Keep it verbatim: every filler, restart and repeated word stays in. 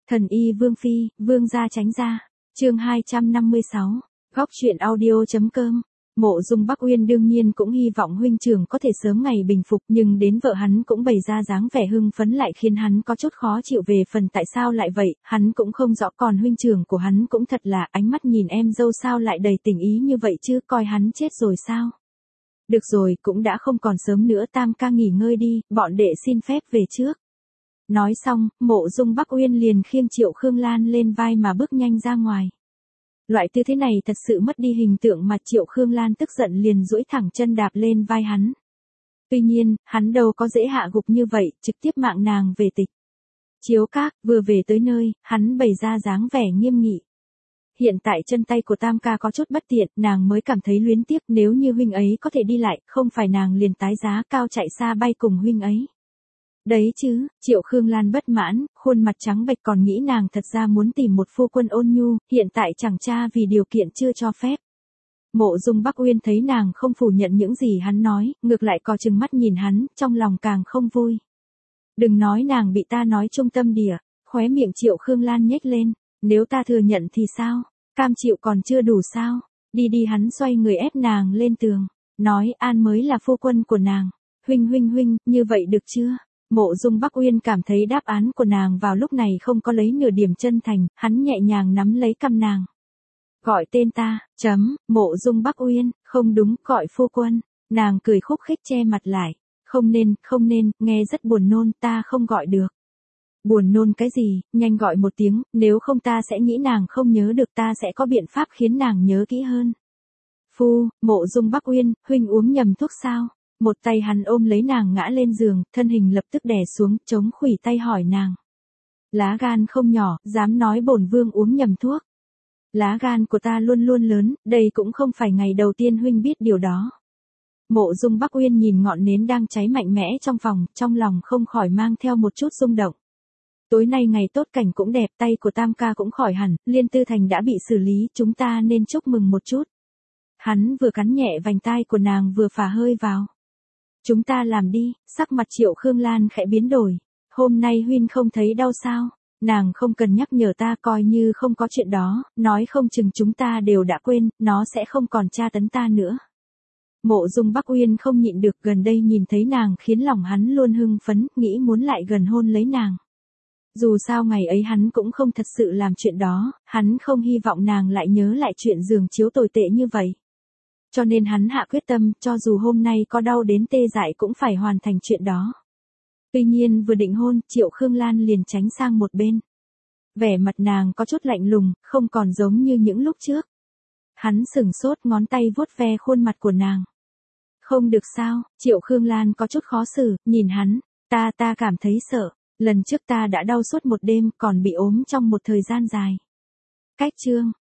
Thần y Vương Phi, Vương gia tránh ra. Chương hai trăm năm mươi sáu. Góc truyện audio.com. Mộ Dung Bắc Uyên đương nhiên cũng hy vọng huynh trưởng có thể sớm ngày bình phục, nhưng đến vợ hắn cũng bày ra dáng vẻ hưng phấn lại khiến hắn có chút khó chịu. Về phần tại sao lại vậy, hắn cũng không rõ. Còn huynh trưởng của hắn cũng thật là, ánh mắt nhìn em dâu sao lại đầy tình ý như vậy chứ, coi hắn chết rồi sao? Được rồi, cũng đã không còn sớm nữa, tam ca nghỉ ngơi đi, bọn đệ xin phép về trước. Nói xong, Mộ Dung Bắc Uyên liền khiêng Triệu Khương Lan lên vai mà bước nhanh ra ngoài. Loại tư thế này thật sự mất đi hình tượng mà Triệu Khương Lan tức giận liền duỗi thẳng chân đạp lên vai hắn. Tuy nhiên, hắn đâu có dễ hạ gục như vậy, trực tiếp mạng nàng về tịch. Chiếu các, vừa về tới nơi, hắn bày ra dáng vẻ nghiêm nghị. Hiện tại chân tay của tam ca có chút bất tiện, nàng mới cảm thấy luyến tiếc, nếu như huynh ấy có thể đi lại, không phải nàng liền tái giá cao chạy xa bay cùng huynh ấy. Đấy chứ, Triệu Khương Lan bất mãn, khuôn mặt trắng bệch, còn nghĩ nàng thật ra muốn tìm một phu quân ôn nhu, hiện tại chẳng cha vì điều kiện chưa cho phép. Mộ Dung Bắc Uyên thấy nàng không phủ nhận những gì hắn nói, ngược lại cò chừng mắt nhìn hắn, trong lòng càng không vui. Đừng nói nàng bị ta nói trung tâm địa, khóe miệng Triệu Khương Lan nhếch lên, nếu ta thừa nhận thì sao, cam chịu còn chưa đủ sao, đi đi. Hắn xoay người ép nàng lên tường, nói An mới là phu quân của nàng, huynh huynh huynh, như vậy được chưa? Mộ Dung Bắc Uyên cảm thấy đáp án của nàng vào lúc này không có lấy nửa điểm chân thành, hắn nhẹ nhàng nắm lấy cằm nàng. Gọi tên ta, chấm, Mộ Dung Bắc Uyên, không đúng, gọi phu quân. Nàng cười khúc khích che mặt lại, không nên, không nên, nghe rất buồn nôn, ta không gọi được. Buồn nôn cái gì, nhanh gọi một tiếng, nếu không ta sẽ nghĩ nàng không nhớ được, ta sẽ có biện pháp khiến nàng nhớ kỹ hơn. Phu, Mộ Dung Bắc Uyên, huynh uống nhầm thuốc sao? Một tay hắn ôm lấy nàng ngã lên giường, thân hình lập tức đè xuống, chống khuỷu tay hỏi nàng. Lá gan không nhỏ, dám nói bổn vương uống nhầm thuốc. Lá gan của ta luôn luôn lớn, đây cũng không phải ngày đầu tiên huynh biết điều đó. Mộ Dung Bắc Uyên nhìn ngọn nến đang cháy mạnh mẽ trong phòng, trong lòng không khỏi mang theo một chút rung động. Tối nay ngày tốt cảnh cũng đẹp, tay của tam ca cũng khỏi hẳn, Liên Tư Thành đã bị xử lý, chúng ta nên chúc mừng một chút. Hắn vừa cắn nhẹ vành tai của nàng vừa phả hơi vào. Chúng ta làm đi, sắc mặt Triệu Khương Lan khẽ biến đổi. Hôm nay huynh không thấy đau sao? Nàng không cần nhắc nhở ta, coi như không có chuyện đó, nói không chừng chúng ta đều đã quên, nó sẽ không còn tra tấn ta nữa. Mộ Dung Bắc Uyên không nhịn được, gần đây nhìn thấy nàng khiến lòng hắn luôn hưng phấn, nghĩ muốn lại gần hôn lấy nàng. Dù sao ngày ấy hắn cũng không thật sự làm chuyện đó, hắn không hy vọng nàng lại nhớ lại chuyện giường chiếu tồi tệ như vậy. Cho nên hắn hạ quyết tâm, cho dù hôm nay có đau đến tê dại cũng phải hoàn thành chuyện đó. Tuy nhiên vừa định hôn, Triệu Khương Lan liền tránh sang một bên. Vẻ mặt nàng có chút lạnh lùng, không còn giống như những lúc trước. Hắn sừng sốt, ngón tay vuốt ve khuôn mặt của nàng. Không được sao? Triệu Khương Lan có chút khó xử, nhìn hắn, ta ta cảm thấy sợ, lần trước ta đã đau suốt một đêm, còn bị ốm trong một thời gian dài. Cách chương,